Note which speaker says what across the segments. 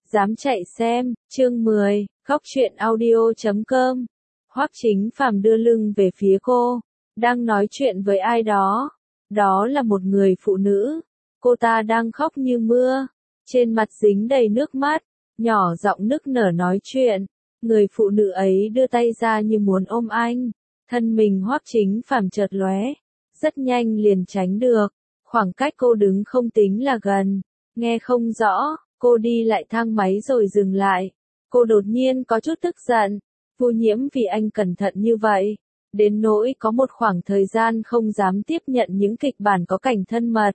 Speaker 1: Dám chạy xem, chương 10, khóc chuyện audio.com. Hoắc Chính Phàm đưa lưng về phía cô, đang nói chuyện với ai đó. Đó là một người phụ nữ. Cô ta đang khóc như mưa, trên mặt dính đầy nước mắt, nhỏ giọng nức nở nói chuyện. Người phụ nữ ấy đưa tay ra như muốn ôm anh. Thân mình Hoắc Chính Phàm chợt lóe, rất nhanh liền tránh được. Khoảng cách cô đứng không tính là gần, nghe không rõ. Cô đi lại thang máy rồi dừng lại. Cô đột nhiên có chút tức giận. Vu Nhiễm vì anh cẩn thận như vậy, đến nỗi có một khoảng thời gian không dám tiếp nhận những kịch bản có cảnh thân mật.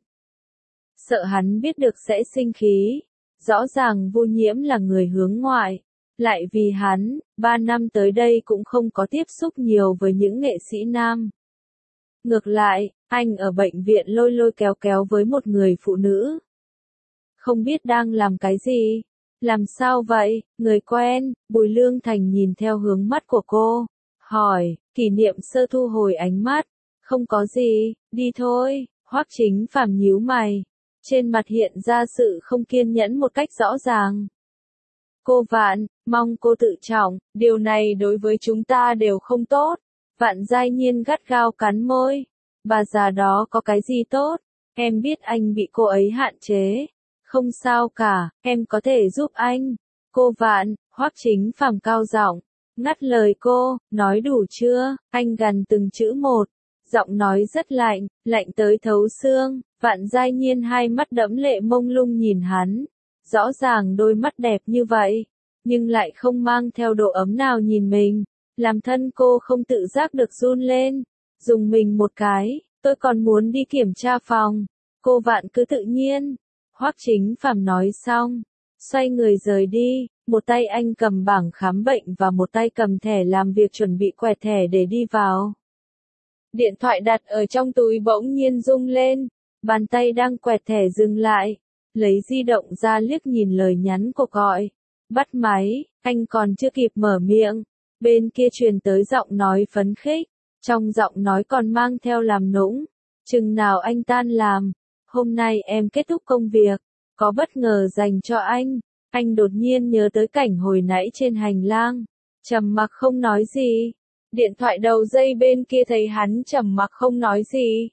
Speaker 1: Sợ hắn biết được sẽ sinh khí. Rõ ràng Vu Nhiễm là người hướng ngoại. Lại vì hắn, 3 năm tới đây cũng không có tiếp xúc nhiều với những nghệ sĩ nam. Ngược lại, anh ở bệnh viện lôi lôi kéo kéo với một người phụ nữ. Không biết đang làm cái gì? Làm sao vậy? Người quen. Bùi Lương Thành nhìn theo hướng mắt của cô, hỏi. Kỷ Niệm Sơ thu hồi ánh mắt. Không có gì, đi thôi. Hoắc Chính Phàm nhíu mày, trên mặt hiện ra sự không kiên nhẫn một cách rõ ràng. Cô Vạn, mong cô tự trọng, điều này đối với chúng ta đều không tốt. Vạn Giai Nhiên gắt gao cắn môi. Bà già đó có cái gì tốt? Em biết anh bị cô ấy hạn chế. Không sao cả, em có thể giúp anh. Cô Vạn, Hoắc Chính Phàm cao giọng ngắt lời cô, nói đủ chưa? Anh gằn từng chữ một, giọng nói rất lạnh, lạnh tới thấu xương. Vạn Giai Nhiên hai mắt đẫm lệ mông lung nhìn hắn, rõ ràng đôi mắt đẹp như vậy, nhưng lại không mang theo độ ấm nào nhìn mình, làm thân cô không tự giác được run lên. Dùng mình một cái, tôi còn muốn đi kiểm tra phòng. Cô Vạn cứ tự nhiên. Hoắc Chính Phàm nói xong, xoay người rời đi, một tay anh cầm bảng khám bệnh và một tay cầm thẻ làm việc chuẩn bị quẹt thẻ để đi vào. Điện thoại đặt ở trong túi bỗng nhiên rung lên, bàn tay đang quẹt thẻ dừng lại, lấy di động ra liếc nhìn lời nhắn cuộc gọi. Bắt máy, anh còn chưa kịp mở miệng, bên kia truyền tới giọng nói phấn khích, trong giọng nói còn mang theo làm nũng. Chừng nào anh tan làm? Hôm nay em kết thúc công việc, có bất ngờ dành cho anh. Anh đột nhiên nhớ tới cảnh hồi nãy trên hành lang, trầm mặc không nói gì. Điện thoại đầu dây bên kia thấy hắn trầm mặc không nói gì.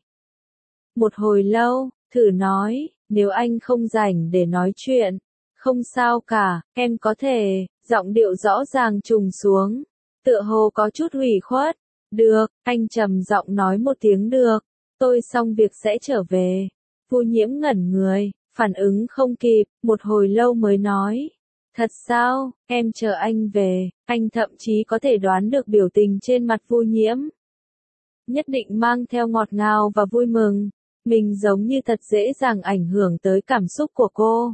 Speaker 1: Một hồi lâu, thử nói, nếu anh không rảnh để nói chuyện, không sao cả, em có thể. Giọng điệu rõ ràng trùng xuống, tựa hồ có chút ủy khuất. Được, anh trầm giọng nói một tiếng được, tôi xong việc sẽ trở về. Vu Nhiễm ngẩn người, phản ứng không kịp, một hồi lâu mới nói. Thật sao, em chờ anh về. Anh thậm chí có thể đoán được biểu tình trên mặt Vu Nhiễm. Nhất định mang theo ngọt ngào và vui mừng. Mình giống như thật dễ dàng ảnh hưởng tới cảm xúc của cô.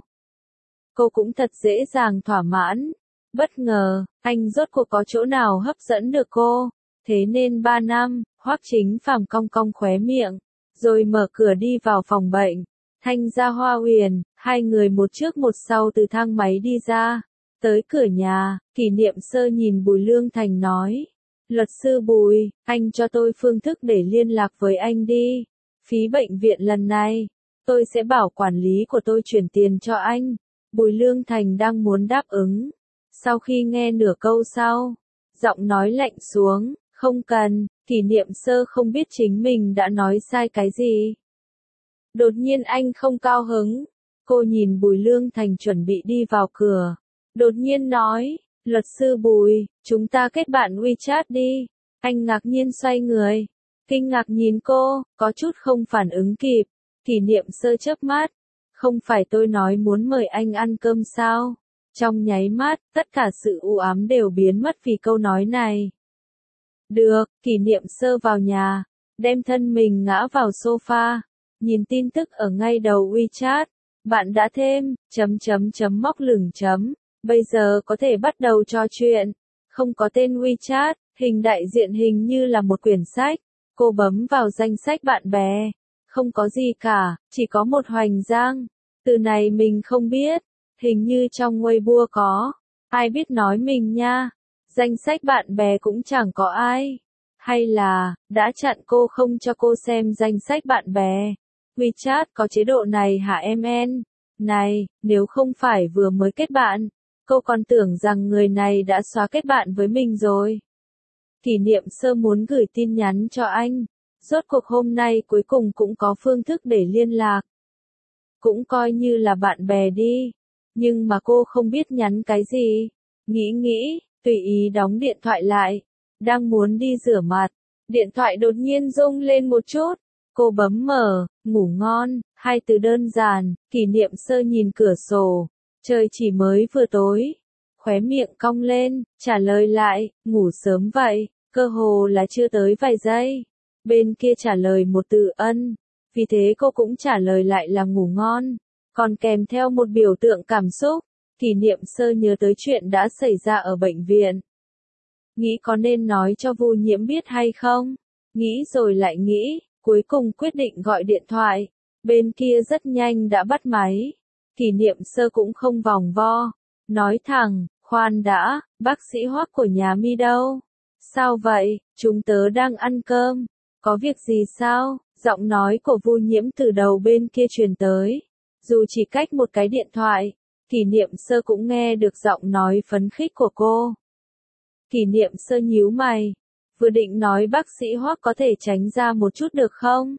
Speaker 1: Cô cũng thật dễ dàng thỏa mãn. Bất ngờ, anh rốt cuộc có chỗ nào hấp dẫn được cô. Thế nên 3 năm, Hoắc Chính Phàm cong cong khóe miệng, rồi mở cửa đi vào phòng bệnh. Thanh Gia Hoa Huyền, hai người một trước một sau từ thang máy đi ra. Tới cửa nhà, Kỷ Niệm Sơ nhìn Bùi Lương Thành nói. Luật sư Bùi, anh cho tôi phương thức để liên lạc với anh đi. Phí bệnh viện lần này, tôi sẽ bảo quản lý của tôi chuyển tiền cho anh. Bùi Lương Thành đang muốn đáp ứng. Sau khi nghe nửa câu sau, giọng nói lạnh xuống, không cần. Kỷ Niệm Sơ không biết chính mình đã nói sai cái gì. Đột nhiên anh không cao hứng. Cô nhìn Bùi Lương Thành chuẩn bị đi vào cửa, đột nhiên nói, luật sư Bùi, chúng ta kết bạn WeChat đi. Anh ngạc nhiên xoay người, kinh ngạc nhìn cô, có chút không phản ứng kịp. Kỷ Niệm Sơ chớp mắt, không phải tôi nói muốn mời anh ăn cơm sao? Trong nháy mắt, tất cả sự u ám đều biến mất vì câu nói này. Được, Kỷ Niệm Sơ vào nhà, đem thân mình ngã vào sofa, nhìn tin tức ở ngay đầu WeChat. Bạn đã thêm, móc lửng chấm, bây giờ có thể bắt đầu trò chuyện. Không có tên WeChat, hình đại diện hình như là một quyển sách. Cô bấm vào danh sách bạn bè. Không có gì cả, chỉ có một Hoành Giang. Từ này mình không biết, hình như trong Weibo có. Ai biết nói mình nha. Danh sách bạn bè cũng chẳng có ai. Hay là, đã chặn cô không cho cô xem danh sách bạn bè. WeChat có chế độ này hả em en? Này, nếu không phải vừa mới kết bạn, cô còn tưởng rằng người này đã xóa kết bạn với mình rồi. Kỷ niệm sơ muốn gửi tin nhắn cho anh. Rốt cuộc hôm nay cuối cùng cũng có phương thức để liên lạc. Cũng coi như là bạn bè đi. Nhưng mà cô không biết nhắn cái gì. Nghĩ, tùy ý đóng điện thoại lại. Đang muốn đi rửa mặt. Điện thoại đột nhiên rung lên một chút. Cô bấm mở, ngủ ngon, hai từ đơn giản. Kỷ niệm sơ nhìn cửa sổ. Trời chỉ mới vừa tối. Khóe miệng cong lên, trả lời lại, ngủ sớm vậy. Cơ hồ là chưa tới vài giây. Bên kia trả lời một từ ân. Vì thế cô cũng trả lời lại là ngủ ngon. Còn kèm theo một biểu tượng cảm xúc. Kỷ niệm sơ nhớ tới chuyện đã xảy ra ở bệnh viện. Nghĩ có nên nói cho Vu Nhiễm biết hay không? Nghĩ rồi lại nghĩ, cuối cùng quyết định gọi điện thoại. Bên kia rất nhanh đã bắt máy. Kỷ niệm sơ cũng không vòng vo. Nói thẳng, khoan đã, bác sĩ Hoắc của nhà Mi đâu? Sao vậy, chúng tớ đang ăn cơm. Có việc gì sao? Giọng nói của Vu Nhiễm từ đầu bên kia truyền tới. Dù chỉ cách một cái điện thoại, kỷ niệm sơ cũng nghe được giọng nói phấn khích của cô. Kỷ niệm sơ nhíu mày. Vừa định nói bác sĩ Hoắc có thể tránh ra một chút được không?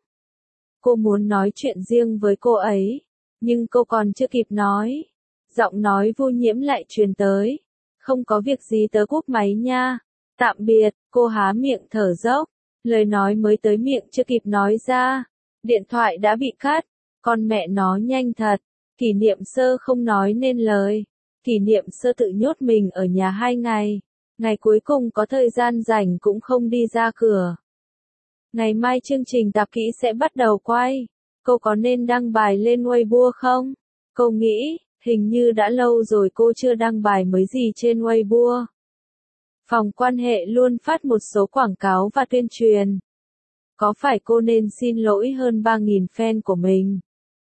Speaker 1: Cô muốn nói chuyện riêng với cô ấy. Nhưng cô còn chưa kịp nói. Giọng nói Vu Nhiễm lại truyền tới. Không có việc gì tớ cúp máy nha. Tạm biệt, cô há miệng thở dốc. Lời nói mới tới miệng chưa kịp nói ra. Điện thoại đã bị cắt. Con mẹ nó nhanh thật. Kỷ niệm sơ không nói nên lời. Kỷ niệm sơ tự nhốt mình ở nhà 2 ngày. Ngày cuối cùng có thời gian rảnh cũng không đi ra cửa. Ngày mai chương trình tạp kỹ sẽ bắt đầu quay. Cô có nên đăng bài lên Weibo không? Cô nghĩ, hình như đã lâu rồi cô chưa đăng bài mới gì trên Weibo. Phòng quan hệ luôn phát một số quảng cáo và tuyên truyền. Có phải cô nên xin lỗi hơn 3.000 fan của mình?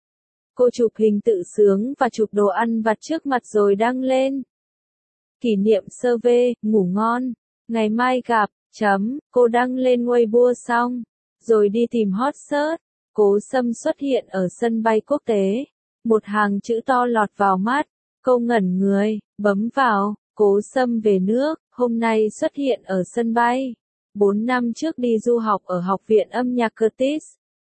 Speaker 1: Cô chụp hình tự sướng và chụp đồ ăn vặt trước mặt rồi đăng lên. Kỷ niệm sơ vê, ngủ ngon. Ngày mai gặp, cô đăng lên Weibo xong. Rồi đi tìm hot search. Cố Sâm xuất hiện ở sân bay quốc tế. Một hàng chữ to lọt vào mắt. Cô ngẩn người, bấm vào. Cố Sâm về nước, hôm nay xuất hiện ở sân bay. 4 năm trước đi du học ở Học viện âm nhạc Curtis.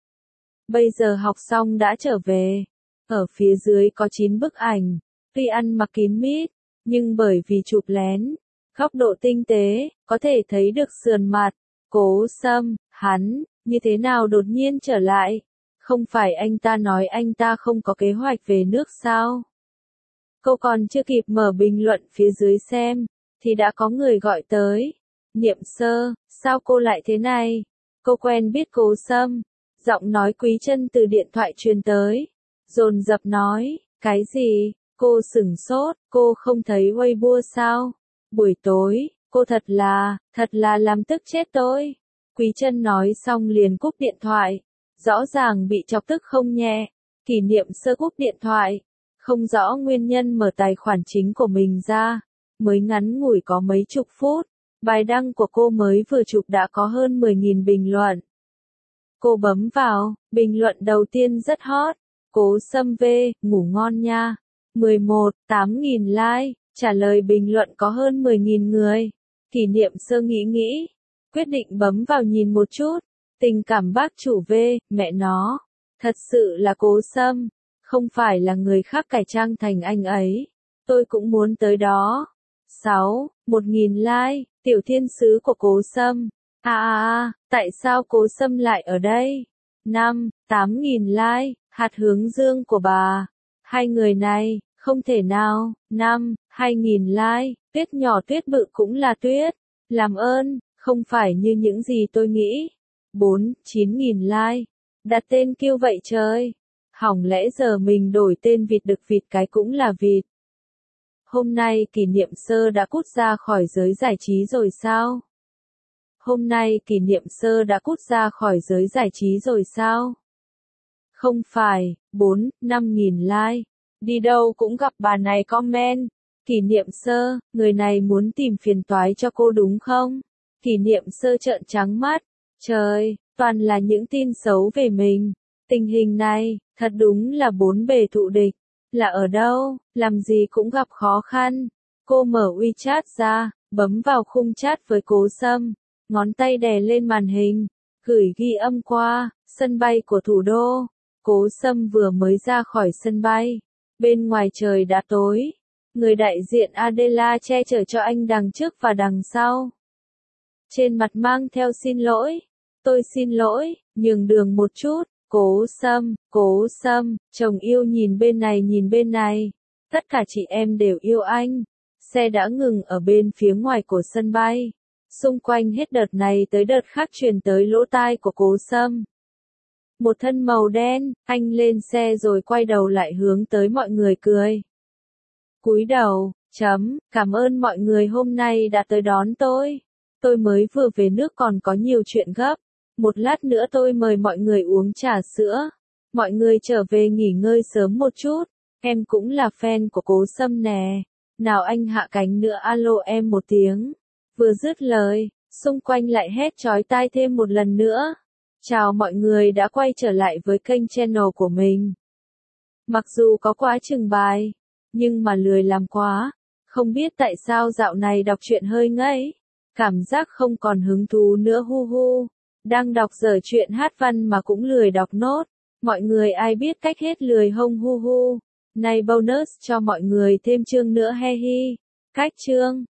Speaker 1: Bây giờ học xong đã trở về. Ở phía dưới có 9 bức ảnh. Tuy ăn mặc kín mít, nhưng bởi vì chụp lén, góc độ tinh tế, có thể thấy được sườn mặt. Cố Sâm, hắn, như thế nào đột nhiên trở lại? Không phải anh ta nói anh ta không có kế hoạch về nước sao? Cô còn chưa kịp mở bình luận phía dưới xem, thì đã có người gọi tới. Niệm sơ, sao cô lại thế này? Cô quen biết Cố Sâm. Giọng nói Quý Chân từ điện thoại truyền tới. Dồn dập nói, cái gì? Cô sửng sốt, cô không thấy Weibo sao? Buổi tối, cô thật là làm tức chết tôi. Quý Chân nói xong liền cúp điện thoại. Rõ ràng bị chọc tức không nhẹ. Kỷ niệm sơ cúp điện thoại. Không rõ nguyên nhân mở tài khoản chính của mình ra. Mới ngắn ngủi có mấy chục phút. Bài đăng của cô mới vừa chụp đã có hơn 10.000 bình luận. Cô bấm vào, bình luận đầu tiên rất hot. Cố Sâm V, ngủ ngon nha. 11, 8.000 like, trả lời bình luận có hơn 10.000 người. Kỷ niệm sơ nghĩ, quyết định bấm vào nhìn một chút. Tình cảm bác chủ V, mẹ nó. Thật sự là Cố Sâm, không phải là người khác cải trang thành anh ấy. Tôi cũng muốn tới đó. 6, 1.000 like, tiểu thiên sứ của Cố Sâm. Tại sao Cố Sâm lại ở đây? 5, 8.000 like, hạt hướng dương của bà. Hai người này, không thể nào. 5, 2.000 like, tuyết nhỏ tuyết bự cũng là tuyết. Làm ơn, không phải như những gì tôi nghĩ. 4, 9.000 like, đặt tên kêu vậy trời. Hỏng lẽ giờ mình đổi tên vịt đực vịt cái cũng là vịt. Hôm nay kỷ niệm sơ đã cút ra khỏi giới giải trí rồi sao? Hôm nay kỷ niệm sơ đã cút ra khỏi giới giải trí rồi sao? Không phải, 4, 5.000 like. Đi đâu cũng gặp bà này comment. Kỷ niệm sơ, người này muốn tìm phiền toái cho cô đúng không? Kỷ niệm sơ trợn trắng mắt. Trời, toàn là những tin xấu về mình. Tình hình này, thật đúng là bốn bề thụ địch. Là ở đâu, làm gì cũng gặp khó khăn. Cô mở WeChat ra, bấm vào khung chat với Cố Sâm, ngón tay đè lên màn hình, gửi ghi âm qua sân bay của thủ đô. Cố Sâm vừa mới ra khỏi sân bay, bên ngoài trời đã tối. Người đại diện Adela che chở cho anh đằng trước và đằng sau. Trên mặt mang theo xin lỗi. Tôi xin lỗi, nhường đường một chút. Cố Sâm, chồng yêu nhìn bên này nhìn bên này. Tất cả chị em đều yêu anh. Xe đã ngừng ở bên phía ngoài của sân bay. Xung quanh hết đợt này tới đợt khác truyền tới lỗ tai của Cố Sâm. Một thân màu đen, anh lên xe rồi quay đầu lại hướng tới mọi người cười. Cúi đầu, cảm ơn mọi người hôm nay đã tới đón tôi. Tôi mới vừa về nước còn có nhiều chuyện gấp. Một lát nữa tôi mời mọi người uống trà sữa. Mọi người trở về nghỉ ngơi sớm một chút. Em cũng là fan của Cố Sâm nè. Nào anh hạ cánh nữa alo em một tiếng. Vừa dứt lời, xung quanh lại hét chói tai thêm một lần nữa. Chào mọi người đã quay trở lại với kênh channel của mình. Mặc dù có quá chừng bài, nhưng mà lười làm quá. Không biết tại sao dạo này đọc truyện hơi ngấy. Cảm giác không còn hứng thú nữa hu hu. Đang đọc dở truyện hát văn mà cũng lười đọc nốt. Mọi người ai biết cách hết lười hông hu hu. Này bonus cho mọi người thêm chương nữa he hi. Cách chương.